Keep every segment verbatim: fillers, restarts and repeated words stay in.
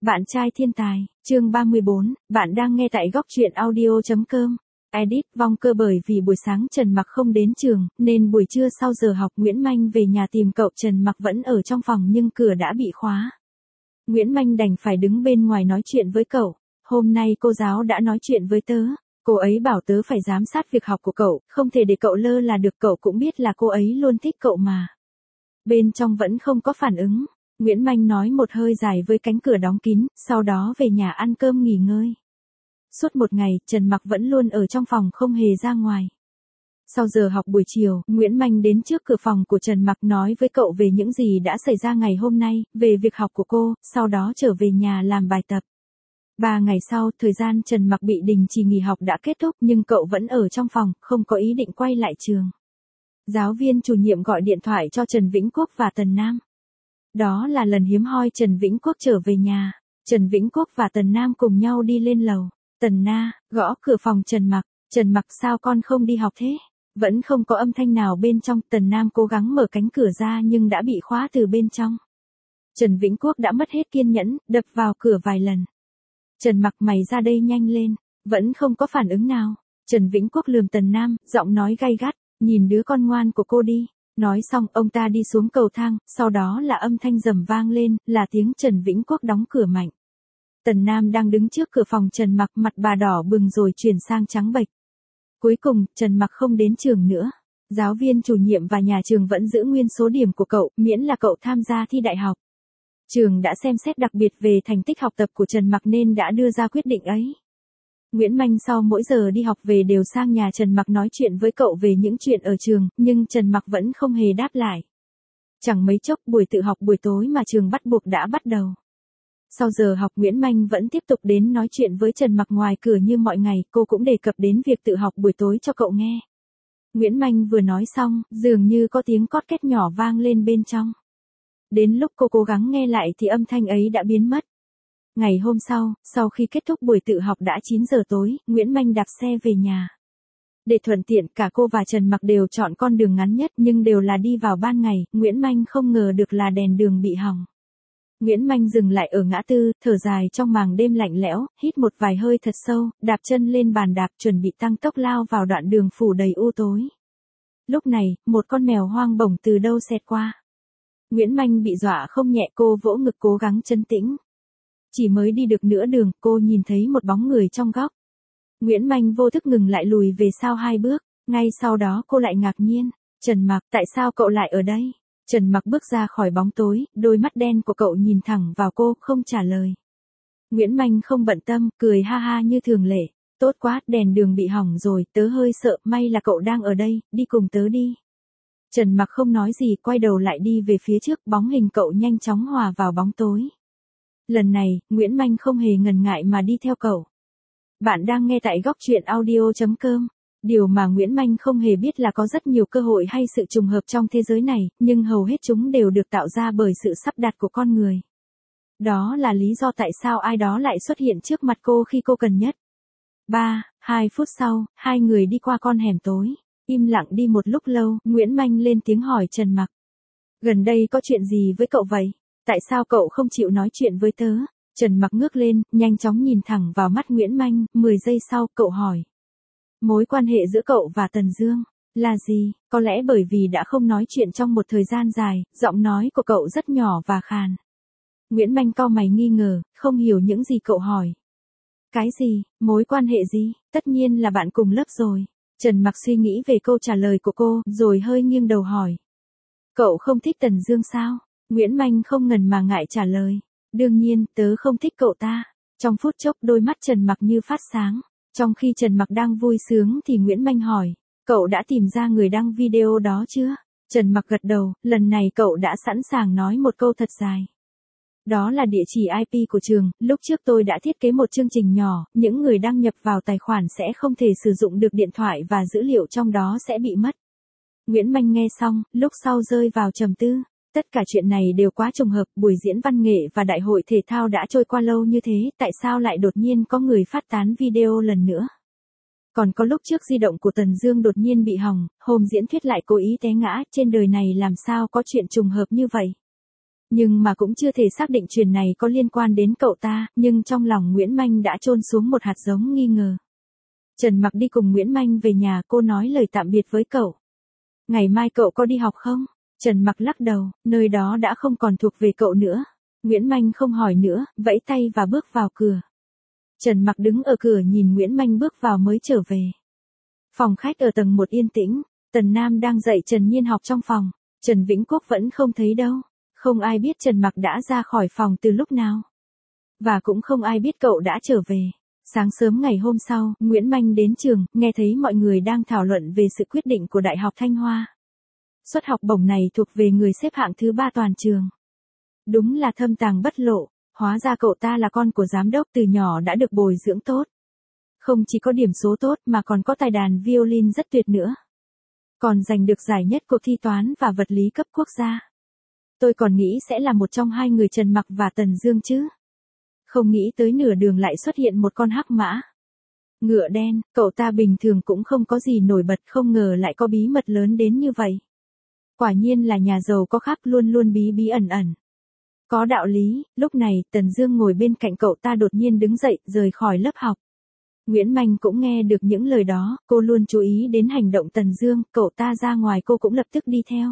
Bạn trai thiên tài, chương ba mươi bốn, bạn đang nghe tại góc truyện audio.com. Edit vong cơ bởi vì buổi sáng Trần Mặc không đến trường, nên buổi trưa sau giờ học Nguyễn Manh về nhà tìm cậu. Trần Mặc vẫn ở trong phòng nhưng cửa đã bị khóa. Nguyễn Manh đành phải đứng bên ngoài nói chuyện với cậu. Hôm nay cô giáo đã nói chuyện với tớ. Cô ấy bảo tớ phải giám sát việc học của cậu, không thể để cậu lơ là được. Cậu cũng biết là cô ấy luôn thích cậu mà. Bên trong vẫn không có phản ứng. Nguyễn Manh nói một hơi dài với cánh cửa đóng kín, sau đó về nhà ăn cơm nghỉ ngơi. Suốt một ngày, Trần Mặc vẫn luôn ở trong phòng không hề ra ngoài. Sau giờ học buổi chiều, Nguyễn Manh đến trước cửa phòng của Trần Mặc nói với cậu về những gì đã xảy ra ngày hôm nay, về việc học của cô, sau đó trở về nhà làm bài tập. Ba ngày sau, thời gian Trần Mặc bị đình chỉ nghỉ học đã kết thúc nhưng cậu vẫn ở trong phòng, không có ý định quay lại trường. Giáo viên chủ nhiệm gọi điện thoại cho Trần Vĩnh Quốc và Tần Nam. Đó là lần hiếm hoi Trần Vĩnh Quốc trở về nhà. Trần Vĩnh Quốc và Tần Nam cùng nhau đi lên lầu. Tần Na, gõ cửa phòng Trần Mặc. Trần Mặc, sao con không đi học thế? Vẫn không có âm thanh nào bên trong. Tần Nam cố gắng mở cánh cửa ra nhưng đã bị khóa từ bên trong. Trần Vĩnh Quốc đã mất hết kiên nhẫn, đập vào cửa vài lần. Trần Mặc, mày ra đây nhanh lên. Vẫn không có phản ứng nào. Trần Vĩnh Quốc lườm Tần Nam, giọng nói gay gắt. Nhìn đứa con ngoan của cô đi. Nói xong ông ta đi xuống cầu thang, sau đó là âm thanh rầm vang lên, là tiếng Trần Vĩnh Quốc đóng cửa mạnh. Tần Nam đang đứng trước cửa phòng Trần Mặc, mặt bà đỏ bừng rồi chuyển sang trắng bệch. Cuối cùng, Trần Mặc không đến trường nữa. Giáo viên chủ nhiệm và nhà trường vẫn giữ nguyên số điểm của cậu, miễn là cậu tham gia thi đại học. Trường đã xem xét đặc biệt về thành tích học tập của Trần Mặc nên đã đưa ra quyết định ấy. Nguyễn Manh sau mỗi giờ đi học về đều sang nhà Trần Mặc nói chuyện với cậu về những chuyện ở trường, nhưng Trần Mặc vẫn không hề đáp lại. Chẳng mấy chốc buổi tự học buổi tối mà trường bắt buộc đã bắt đầu. Sau giờ học Nguyễn Manh vẫn tiếp tục đến nói chuyện với Trần Mặc ngoài cửa như mọi ngày, cô cũng đề cập đến việc tự học buổi tối cho cậu nghe. Nguyễn Manh vừa nói xong, dường như có tiếng cót két nhỏ vang lên bên trong. Đến lúc cô cố gắng nghe lại thì âm thanh ấy đã biến mất. Ngày hôm sau, sau khi kết thúc buổi tự học đã chín giờ tối, Nguyễn Manh đạp xe về nhà. Để thuận tiện, cả cô và Trần Mặc đều chọn con đường ngắn nhất nhưng đều là đi vào ban ngày. Nguyễn Manh không ngờ được là đèn đường bị hỏng. Nguyễn Manh dừng lại ở ngã tư, thở dài trong màn đêm lạnh lẽo, hít một vài hơi thật sâu, đạp chân lên bàn đạp chuẩn bị tăng tốc lao vào đoạn đường phủ đầy u tối. Lúc này, một con mèo hoang bổng từ đâu xẹt qua. Nguyễn Manh bị dọa không nhẹ, cô vỗ ngực cố gắng trấn tĩnh. Chỉ mới đi được nửa đường, cô nhìn thấy một bóng người trong góc. Nguyễn Manh vô thức ngừng lại, lùi về sau hai bước, ngay sau đó cô lại ngạc nhiên. Trần Mặc, tại sao cậu lại ở đây? Trần Mặc bước ra khỏi bóng tối, đôi mắt đen của cậu nhìn thẳng vào cô, không trả lời. Nguyễn Manh không bận tâm, cười ha ha như thường lệ. Tốt quá, đèn đường bị hỏng rồi, tớ hơi sợ, may là cậu đang ở đây, đi cùng tớ đi. Trần Mặc không nói gì, quay đầu lại đi về phía trước, bóng hình cậu nhanh chóng hòa vào bóng tối. Lần này, Nguyễn Manh không hề ngần ngại mà đi theo cậu. Bạn đang nghe tại góc truyện audio.com. Điều mà Nguyễn Manh không hề biết là có rất nhiều cơ hội hay sự trùng hợp trong thế giới này, nhưng hầu hết chúng đều được tạo ra bởi sự sắp đặt của con người. Đó là lý do tại sao ai đó lại xuất hiện trước mặt cô khi cô cần nhất. Ba, hai phút sau, hai người đi qua con hẻm tối. Im lặng đi một lúc lâu, Nguyễn Manh lên tiếng hỏi Trần Mặc. Gần đây có chuyện gì với cậu vậy? Tại sao cậu không chịu nói chuyện với tớ? Trần Mặc ngước lên, nhanh chóng nhìn thẳng vào mắt Nguyễn Manh, mười giây sau, cậu hỏi. Mối quan hệ giữa cậu và Tần Dương là gì? Có lẽ bởi vì đã không nói chuyện trong một thời gian dài, giọng nói của cậu rất nhỏ và khàn. Nguyễn Manh cau mày nghi ngờ, không hiểu những gì cậu hỏi. Cái gì? Mối quan hệ gì? Tất nhiên là bạn cùng lớp rồi. Trần Mặc suy nghĩ về câu trả lời của cô, rồi hơi nghiêng đầu hỏi. Cậu không thích Tần Dương sao? Nguyễn Manh không ngần mà ngại trả lời. Đương nhiên, tớ không thích cậu ta. Trong phút chốc đôi mắt Trần Mặc như phát sáng. Trong khi Trần Mặc đang vui sướng thì Nguyễn Manh hỏi. Cậu đã tìm ra người đăng video đó chưa? Trần Mặc gật đầu, lần này cậu đã sẵn sàng nói một câu thật dài. Đó là địa chỉ i pê của trường, lúc trước tôi đã thiết kế một chương trình nhỏ, những người đăng nhập vào tài khoản sẽ không thể sử dụng được điện thoại và dữ liệu trong đó sẽ bị mất. Nguyễn Manh nghe xong, lúc sau rơi vào trầm tư. Tất cả chuyện này đều quá trùng hợp, buổi diễn văn nghệ và đại hội thể thao đã trôi qua lâu như thế, tại sao lại đột nhiên có người phát tán video lần nữa? Còn có lúc trước di động của Tần Dương đột nhiên bị hỏng, hôm diễn thuyết lại cố ý té ngã, trên đời này làm sao có chuyện trùng hợp như vậy? Nhưng mà cũng chưa thể xác định chuyện này có liên quan đến cậu ta, nhưng trong lòng Nguyễn Manh đã chôn xuống một hạt giống nghi ngờ. Trần Mặc đi cùng Nguyễn Manh về nhà, cô nói lời tạm biệt với cậu. Ngày mai cậu có đi học không? Trần Mặc lắc đầu, nơi đó đã không còn thuộc về cậu nữa. Nguyễn Manh không hỏi nữa, vẫy tay và bước vào cửa. Trần Mặc đứng ở cửa nhìn Nguyễn Manh bước vào mới trở về. Phòng khách ở tầng một yên tĩnh, Tần Nam đang dạy Trần Nhiên học trong phòng, Trần Vĩnh Quốc vẫn không thấy đâu. Không ai biết Trần Mặc đã ra khỏi phòng từ lúc nào. Và cũng không ai biết cậu đã trở về. Sáng sớm ngày hôm sau, Nguyễn Manh đến trường, nghe thấy mọi người đang thảo luận về sự quyết định của Đại học Thanh Hoa. Suất học bổng này thuộc về người xếp hạng thứ ba toàn trường. Đúng là thâm tàng bất lộ, hóa ra cậu ta là con của giám đốc, từ nhỏ đã được bồi dưỡng tốt. Không chỉ có điểm số tốt mà còn có tài đàn violin rất tuyệt nữa. Còn giành được giải nhất cuộc thi toán và vật lý cấp quốc gia. Tôi còn nghĩ sẽ là một trong hai người Trần Mặc và Tần Dương chứ. Không nghĩ tới nửa đường lại xuất hiện một con hắc mã. Ngựa đen, cậu ta bình thường cũng không có gì nổi bật, không ngờ lại có bí mật lớn đến như vậy. Quả nhiên là nhà giàu có khác, luôn luôn bí bí ẩn ẩn. Có đạo lý. Lúc này, Tần Dương ngồi bên cạnh cậu ta đột nhiên đứng dậy, rời khỏi lớp học. Nguyễn Manh cũng nghe được những lời đó, cô luôn chú ý đến hành động Tần Dương, cậu ta ra ngoài cô cũng lập tức đi theo.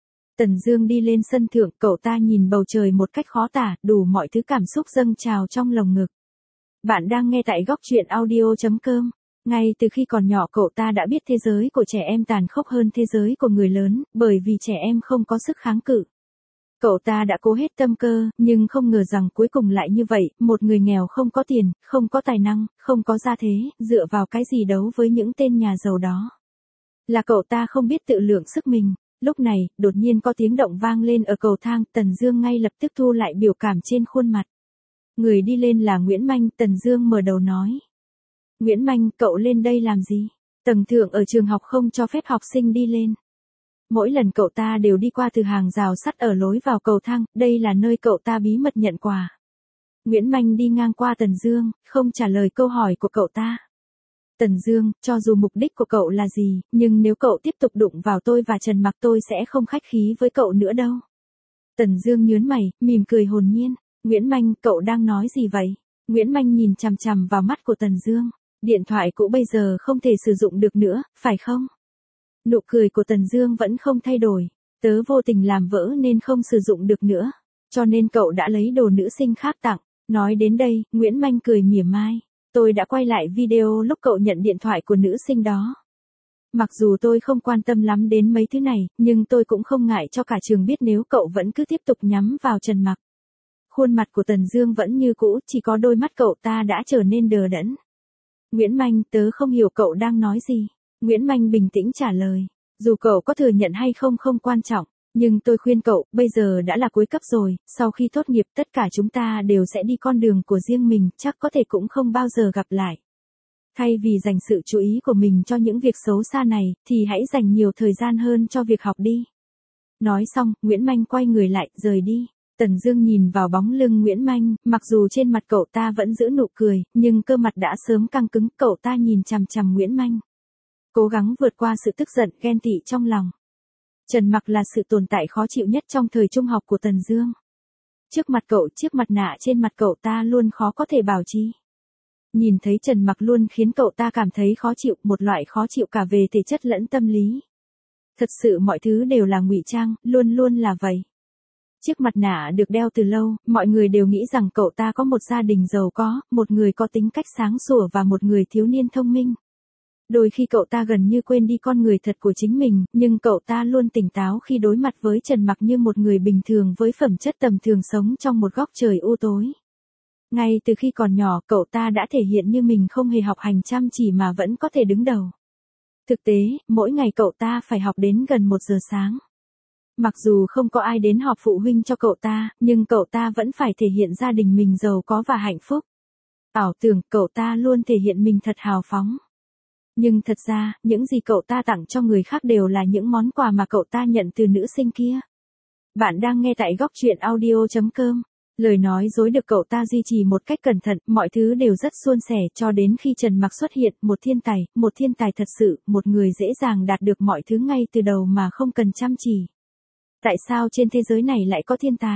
Tần Dương đi lên sân thượng, cậu ta nhìn bầu trời một cách khó tả, đủ mọi thứ cảm xúc dâng trào trong lồng ngực. Bạn đang nghe tại góc truyện audio chấm com. Ngay từ khi còn nhỏ cậu ta đã biết thế giới của trẻ em tàn khốc hơn thế giới của người lớn, bởi vì trẻ em không có sức kháng cự. Cậu ta đã cố hết tâm cơ, nhưng không ngờ rằng cuối cùng lại như vậy, một người nghèo không có tiền, không có tài năng, không có gia thế, dựa vào cái gì đấu với những tên nhà giàu đó. Là cậu ta không biết tự lượng sức mình. Lúc này, đột nhiên có tiếng động vang lên ở cầu thang, Tần Dương ngay lập tức thu lại biểu cảm trên khuôn mặt. Người đi lên là Nguyễn Manh, Tần Dương mở đầu nói. Nguyễn Manh, cậu lên đây làm gì? Tầng thượng ở trường học không cho phép học sinh đi lên. Mỗi lần cậu ta đều đi qua từ hàng rào sắt ở lối vào cầu thang, đây là nơi cậu ta bí mật nhận quà. Nguyễn Manh đi ngang qua Tần Dương, không trả lời câu hỏi của cậu ta. Tần Dương, cho dù mục đích của cậu là gì, nhưng nếu cậu tiếp tục đụng vào tôi và Trần Mặc tôi sẽ không khách khí với cậu nữa đâu. Tần Dương nhướng mày, mỉm cười hồn nhiên. Nguyễn Manh, cậu đang nói gì vậy? Nguyễn Manh nhìn chằm chằm vào mắt của Tần Dương. Điện thoại cũ bây giờ không thể sử dụng được nữa, phải không? Nụ cười của Tần Dương vẫn không thay đổi. Tớ vô tình làm vỡ nên không sử dụng được nữa. Cho nên cậu đã lấy đồ nữ sinh khác tặng. Nói đến đây, Nguyễn Manh cười mỉa mai. Tôi đã quay lại video lúc cậu nhận điện thoại của nữ sinh đó. Mặc dù tôi không quan tâm lắm đến mấy thứ này, nhưng tôi cũng không ngại cho cả trường biết nếu cậu vẫn cứ tiếp tục nhắm vào Trần Mặc. Khuôn mặt của Tần Dương vẫn như cũ, chỉ có đôi mắt cậu ta đã trở nên đờ đẫn. Nguyễn Manh, tớ không hiểu cậu đang nói gì. Nguyễn Manh bình tĩnh trả lời. Dù cậu có thừa nhận hay không không quan trọng. Nhưng tôi khuyên cậu, bây giờ đã là cuối cấp rồi, sau khi tốt nghiệp tất cả chúng ta đều sẽ đi con đường của riêng mình, chắc có thể cũng không bao giờ gặp lại. Thay vì dành sự chú ý của mình cho những việc xấu xa này, thì hãy dành nhiều thời gian hơn cho việc học đi. Nói xong, Nguyễn Manh quay người lại, rời đi. Tần Dương nhìn vào bóng lưng Nguyễn Manh, mặc dù trên mặt cậu ta vẫn giữ nụ cười, nhưng cơ mặt đã sớm căng cứng, cậu ta nhìn chằm chằm Nguyễn Manh. Cố gắng vượt qua sự tức giận, ghen tị trong lòng. Trần Mặc là sự tồn tại khó chịu nhất trong thời trung học của Tần Dương. Trước mặt cậu, chiếc mặt nạ trên mặt cậu ta luôn khó có thể bảo trì. Nhìn thấy Trần Mặc luôn khiến cậu ta cảm thấy khó chịu, một loại khó chịu cả về thể chất lẫn tâm lý. Thật sự mọi thứ đều là ngụy trang, luôn luôn là vậy. Chiếc mặt nạ được đeo từ lâu, mọi người đều nghĩ rằng cậu ta có một gia đình giàu có, một người có tính cách sáng sủa và một người thiếu niên thông minh. Đôi khi cậu ta gần như quên đi con người thật của chính mình, nhưng cậu ta luôn tỉnh táo khi đối mặt với Trần Mặc như một người bình thường với phẩm chất tầm thường sống trong một góc trời u tối. Ngay từ khi còn nhỏ, cậu ta đã thể hiện như mình không hề học hành chăm chỉ mà vẫn có thể đứng đầu. Thực tế, mỗi ngày cậu ta phải học đến gần một giờ sáng. Mặc dù không có ai đến họp phụ huynh cho cậu ta, nhưng cậu ta vẫn phải thể hiện gia đình mình giàu có và hạnh phúc. Ảo tưởng, cậu ta luôn thể hiện mình thật hào phóng. Nhưng thật ra, những gì cậu ta tặng cho người khác đều là những món quà mà cậu ta nhận từ nữ sinh kia. Bạn đang nghe tại góc truyện audio chấm com. Lời nói dối được cậu ta duy trì một cách cẩn thận, mọi thứ đều rất suôn sẻ cho đến khi Trần Mặc xuất hiện, một thiên tài, một thiên tài thật sự, một người dễ dàng đạt được mọi thứ ngay từ đầu mà không cần chăm chỉ. Tại sao trên thế giới này lại có thiên tài?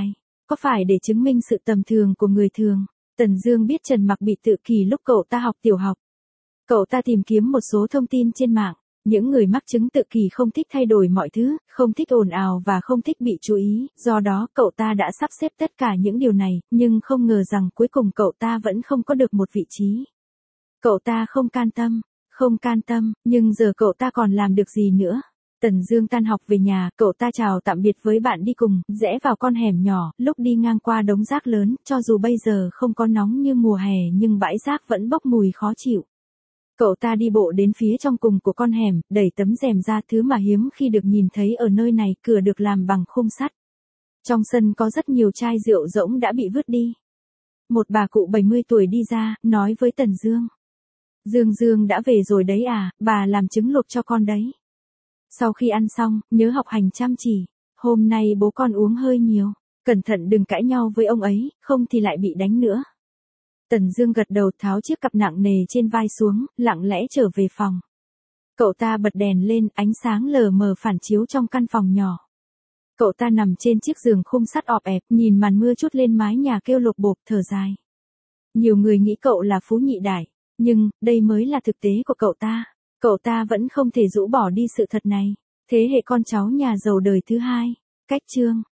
có phải để chứng minh sự tầm thường của người thường. Tần Dương biết Trần Mặc bị tự kỷ lúc cậu ta học tiểu học. Cậu ta tìm kiếm một số thông tin trên mạng. Những người mắc chứng tự kỷ không thích thay đổi mọi thứ, không thích ồn ào và không thích bị chú ý, do đó cậu ta đã sắp xếp tất cả những điều này, nhưng không ngờ rằng cuối cùng cậu ta vẫn không có được một vị trí. Cậu ta không can tâm, không can tâm, nhưng giờ cậu ta còn làm được gì nữa? Tần Dương tan học về nhà, cậu ta chào tạm biệt với bạn đi cùng, rẽ vào con hẻm nhỏ, lúc đi ngang qua đống rác lớn, cho dù bây giờ không có nóng như mùa hè nhưng bãi rác vẫn bốc mùi khó chịu. Cậu ta đi bộ đến phía trong cùng của con hẻm, đẩy tấm rèm ra, thứ mà hiếm khi được nhìn thấy ở nơi này, cửa được làm bằng khung sắt. Trong sân có rất nhiều chai rượu rỗng đã bị vứt đi. Một bà cụ bảy mươi tuổi đi ra, nói với Tần Dương. Dương Dương đã về rồi đấy à, bà làm trứng luộc cho con đấy. Sau khi ăn xong, nhớ học hành chăm chỉ. Hôm nay bố con uống hơi nhiều. Cẩn thận đừng cãi nhau với ông ấy, không thì lại bị đánh nữa. Tần Dương gật đầu, tháo chiếc cặp nặng nề trên vai xuống, lặng lẽ trở về phòng. Cậu ta bật đèn lên, ánh sáng lờ mờ phản chiếu trong căn phòng nhỏ. Cậu ta nằm trên chiếc giường khung sắt ọp ẹp, nhìn màn mưa trút lên mái nhà kêu lộp bộp, thở dài. Nhiều người nghĩ cậu là phú nhị đại, nhưng đây mới là thực tế của cậu ta. Cậu ta vẫn không thể rũ bỏ đi sự thật này. Thế hệ con cháu nhà giàu đời thứ hai. Cách chương